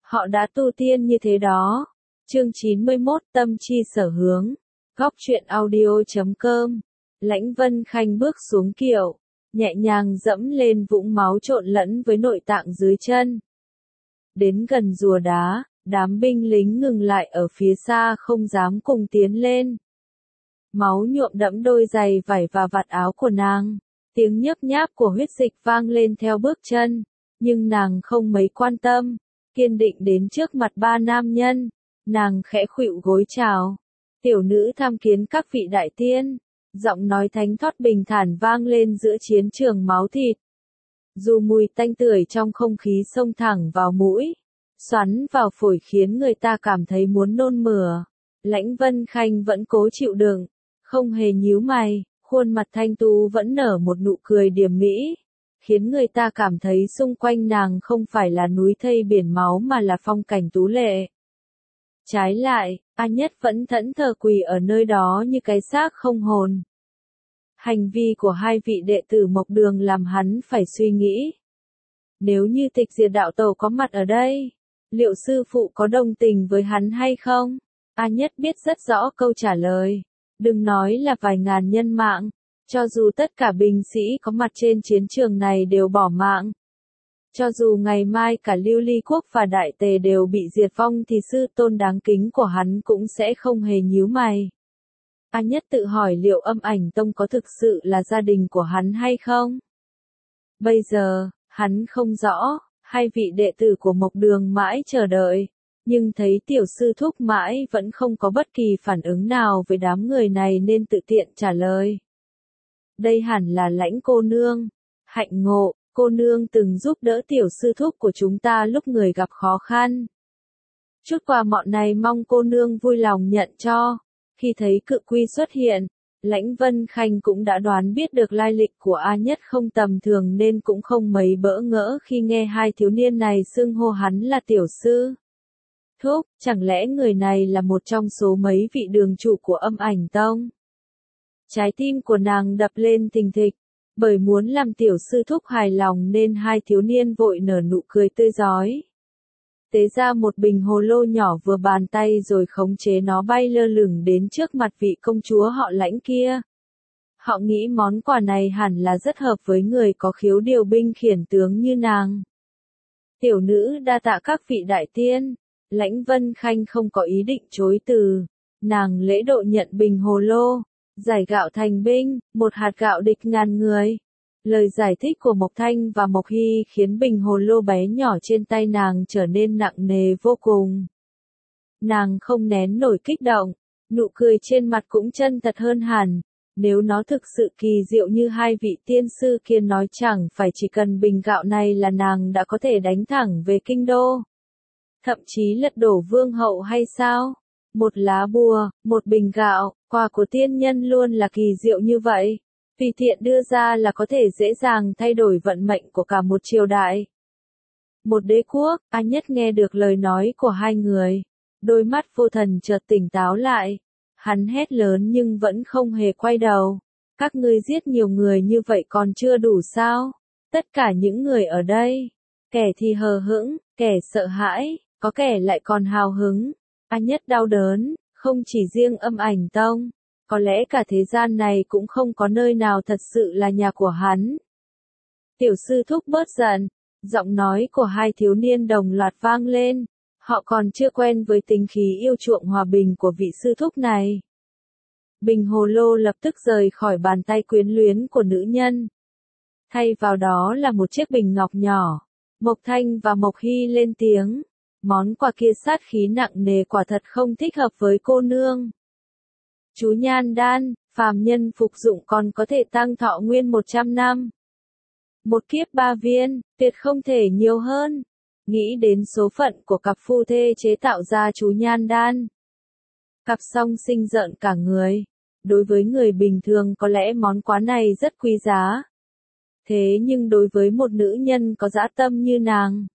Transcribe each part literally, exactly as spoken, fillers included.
Họ đã tu tiên như thế đó. Chương chín mươi mốt Tâm chi sở hướng. Góc truyện audio chấm com. Lãnh Vân Khanh bước xuống kiệu, nhẹ nhàng dẫm lên vũng máu trộn lẫn với nội tạng dưới chân. Đến gần rùa đá, đám binh lính ngừng lại ở phía xa không dám cùng tiến lên. Máu nhuộm đẫm đôi giày vải và vạt áo của nàng. Tiếng nhấp nháp của huyết dịch vang lên theo bước chân, nhưng nàng không mấy quan tâm. Kiên định đến trước mặt ba nam nhân, nàng khẽ khuỵu gối chào. Tiểu nữ tham kiến các vị đại tiên. Giọng nói thánh thót bình thản vang lên giữa chiến trường máu thịt. Dù mùi tanh tưởi trong không khí xông thẳng vào mũi, xoắn vào phổi khiến người ta cảm thấy muốn nôn mửa. Lãnh Vân Khanh vẫn cố chịu đựng, không hề nhíu mày, khuôn mặt thanh tú vẫn nở một nụ cười điềm mỹ, khiến người ta cảm thấy xung quanh nàng không phải là núi thây biển máu mà là phong cảnh tú lệ. Trái lại, A Nhất vẫn thẫn thờ quỳ ở nơi đó như cái xác không hồn. Hành vi của hai vị đệ tử Mộc Đường làm hắn phải suy nghĩ. Nếu như Tịch Diệt đạo tổ có mặt ở đây, liệu sư phụ có đồng tình với hắn hay không? A Nhất biết rất rõ câu trả lời. Đừng nói là vài ngàn nhân mạng, cho dù tất cả binh sĩ có mặt trên chiến trường này đều bỏ mạng. Cho dù ngày mai cả Lưu Ly Quốc và Đại Tề đều bị diệt vong thì sư tôn đáng kính của hắn cũng sẽ không hề nhíu mày. A Nhất tự hỏi liệu Âm Ảnh Tông có thực sự là gia đình của hắn hay không? Bây giờ, hắn không rõ, hai vị đệ tử của Mộc Đường mãi chờ đợi, nhưng thấy tiểu sư thúc mãi vẫn không có bất kỳ phản ứng nào với đám người này nên tự tiện trả lời. Đây hẳn là Lãnh cô nương. Hạnh Ngộ, cô nương từng giúp đỡ tiểu sư thúc của chúng ta lúc người gặp khó khăn. Chút quà mọn này mong cô nương vui lòng nhận cho. Khi thấy cự quy xuất hiện, Lãnh Vân Khanh cũng đã đoán biết được lai lịch của A Nhất không tầm thường nên cũng không mấy bỡ ngỡ khi nghe hai thiếu niên này xưng hô hắn là tiểu sư thúc. Chẳng lẽ người này là một trong số mấy vị đường chủ của Âm Ảnh Tông? Trái tim của nàng đập lên thình thịch, bởi muốn làm tiểu sư thúc hài lòng nên hai thiếu niên vội nở nụ cười tươi rói. Tế ra một bình hồ lô nhỏ vừa bàn tay rồi khống chế nó bay lơ lửng đến trước mặt vị công chúa họ Lãnh kia. Họ nghĩ món quà này hẳn là rất hợp với người có khiếu điều binh khiển tướng như nàng. Tiểu nữ đa tạ các vị đại tiên. Lãnh Vân Khanh không có ý định chối từ. Nàng lễ độ nhận bình hồ lô. Giải gạo thành binh, một hạt gạo địch ngàn người. Lời giải thích của Mộc Thanh và Mộc Hy khiến bình hồ lô bé nhỏ trên tay nàng trở nên nặng nề vô cùng. Nàng không nén nổi kích động, nụ cười trên mặt cũng chân thật hơn hẳn. Nếu nó thực sự kỳ diệu như hai vị tiên sư kia nói chẳng phải chỉ cần bình gạo này là nàng đã có thể đánh thẳng về kinh đô. Thậm chí lật đổ vương hậu hay sao? Một lá bùa, một bình gạo, quà của tiên nhân luôn là kỳ diệu như vậy. Tùy tiện đưa ra là có thể dễ dàng thay đổi vận mệnh của cả một triều đại. Một đế quốc. A Nhất nghe được lời nói của hai người. Đôi mắt vô thần chợt tỉnh táo lại. Hắn hét lớn nhưng vẫn không hề quay đầu. Các ngươi giết nhiều người như vậy còn chưa đủ sao? Tất cả những người ở đây, kẻ thì hờ hững, kẻ sợ hãi, có kẻ lại còn hào hứng. A Nhất đau đớn, không chỉ riêng Âm Ảnh Tông. Có lẽ cả thế gian này cũng không có nơi nào thật sự là nhà của hắn. Tiểu sư thúc bớt giận. Giọng nói của hai thiếu niên đồng loạt vang lên. Họ còn chưa quen với tính khí yêu chuộng hòa bình của vị sư thúc này. Bình hồ lô lập tức rời khỏi bàn tay quyến luyến của nữ nhân. Thay vào đó là một chiếc bình ngọc nhỏ. Mộc Thanh và Mộc Hy lên tiếng. Món quà kia sát khí nặng nề quả thật không thích hợp với cô nương. Chú nhan đan, phàm nhân phục dụng còn có thể tăng thọ nguyên một trăm năm. Một kiếp ba viên, tuyệt không thể nhiều hơn. Nghĩ đến số phận của cặp phu thê chế tạo ra chú nhan đan. Cặp song sinh rợn cả người. Đối với người bình thường có lẽ món quà này rất quý giá. Thế nhưng đối với một nữ nhân có dã tâm như nàng,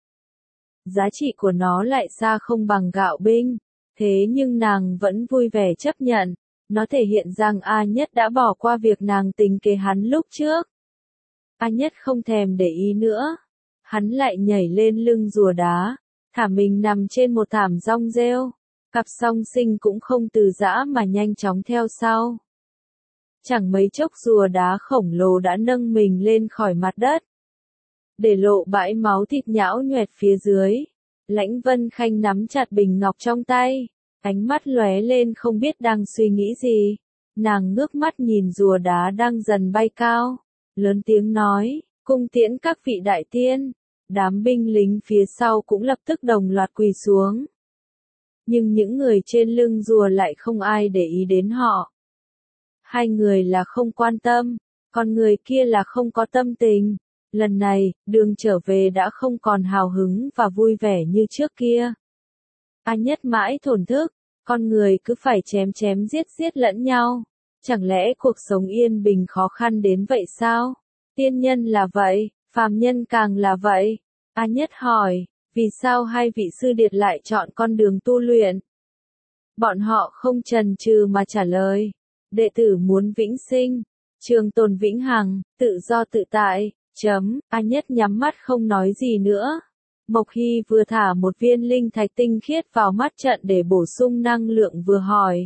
giá trị của nó lại xa không bằng gạo binh. Thế nhưng nàng vẫn vui vẻ chấp nhận. Nó thể hiện rằng A Nhất đã bỏ qua việc nàng tính kế hắn lúc trước. A Nhất không thèm để ý nữa. Hắn lại nhảy lên lưng rùa đá. thả mình nằm trên một thảm rong rêu. Cặp song sinh cũng không từ giã mà nhanh chóng theo sau. Chẳng mấy chốc rùa đá khổng lồ đã nâng mình lên khỏi mặt đất, để lộ bãi máu thịt nhão nhoẹt phía dưới. Lãnh Vân Khanh nắm chặt bình ngọc trong tay, ánh mắt lóe lên không biết đang suy nghĩ gì. Nàng ngước mắt nhìn rùa đá đang dần bay cao, lớn tiếng nói, cung tiễn các vị đại tiên. Đám binh lính phía sau cũng lập tức đồng loạt quỳ xuống. Nhưng những người trên lưng rùa lại không ai để ý đến họ. Hai người là không quan tâm, còn người kia là không có tâm tình. Lần này, đường trở về đã không còn hào hứng và vui vẻ như trước kia. A Nhất mãi thổn thức, con người cứ phải chém chém giết giết lẫn nhau. Chẳng lẽ cuộc sống yên bình khó khăn đến vậy sao? Tiên nhân là vậy, phàm nhân càng là vậy. A Nhất hỏi, vì sao hai vị sư điệt lại chọn con đường tu luyện? Bọn họ không chần chừ mà trả lời, đệ tử muốn vĩnh sinh, trường tồn vĩnh hằng, tự do tự tại. Chấm, A Nhất nhắm mắt không nói gì nữa. Mộc Hy vừa thả một viên linh thạch tinh khiết vào mắt trận để bổ sung năng lượng vừa hỏi.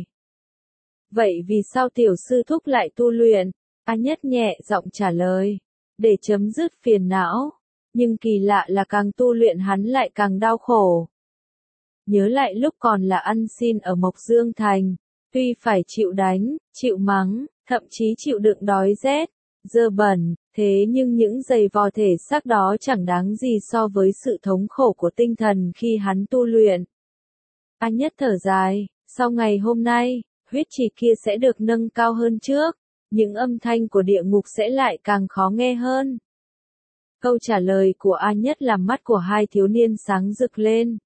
Vậy vì sao tiểu sư thúc lại tu luyện? A Nhất nhẹ giọng trả lời, để chấm dứt phiền não. Nhưng kỳ lạ là càng tu luyện hắn lại càng đau khổ. Nhớ lại lúc còn là ăn xin ở Mộc Dương Thành, tuy phải chịu đánh, chịu mắng, thậm chí chịu đựng đói rét, dơ bẩn, thế nhưng những giày vò thể xác đó chẳng đáng gì so với sự thống khổ của tinh thần khi hắn tu luyện. A Nhất thở dài, sau ngày hôm nay, huyết chỉ kia sẽ được nâng cao hơn trước, những âm thanh của địa ngục sẽ lại càng khó nghe hơn. Câu trả lời của A Nhất làm mắt của hai thiếu niên sáng rực lên.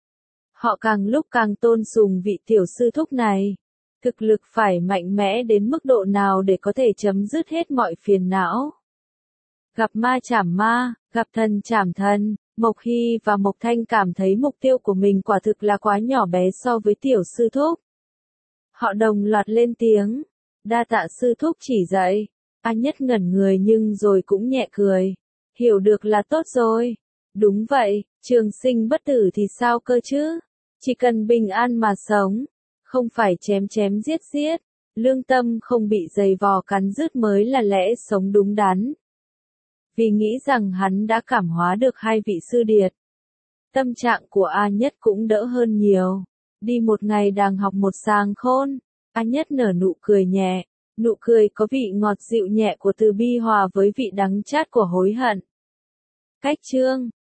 Họ càng lúc càng tôn sùng vị tiểu sư thúc này. Thực lực phải mạnh mẽ đến mức độ nào để có thể chấm dứt hết mọi phiền não. Gặp ma chảm ma, gặp thần chảm thần, Mộc Hy và Mộc Thanh cảm thấy mục tiêu của mình quả thực là quá nhỏ bé so với tiểu sư thúc. Họ đồng loạt lên tiếng, đa tạ sư thúc chỉ dạy. A Nhất ngẩn người nhưng rồi cũng nhẹ cười, hiểu được là tốt rồi. Đúng vậy, trường sinh bất tử thì sao cơ chứ, chỉ cần bình an mà sống, không phải chém chém giết giết, lương tâm không bị giày vò cắn rứt mới là lẽ sống đúng đắn. Vì nghĩ rằng hắn đã cảm hóa được hai vị sư điệt, tâm trạng của A Nhất cũng đỡ hơn nhiều. Đi một ngày đàng học một sàng khôn, A Nhất nở nụ cười nhẹ, nụ cười có vị ngọt dịu nhẹ của từ bi hòa với vị đắng chát của hối hận. Cách chương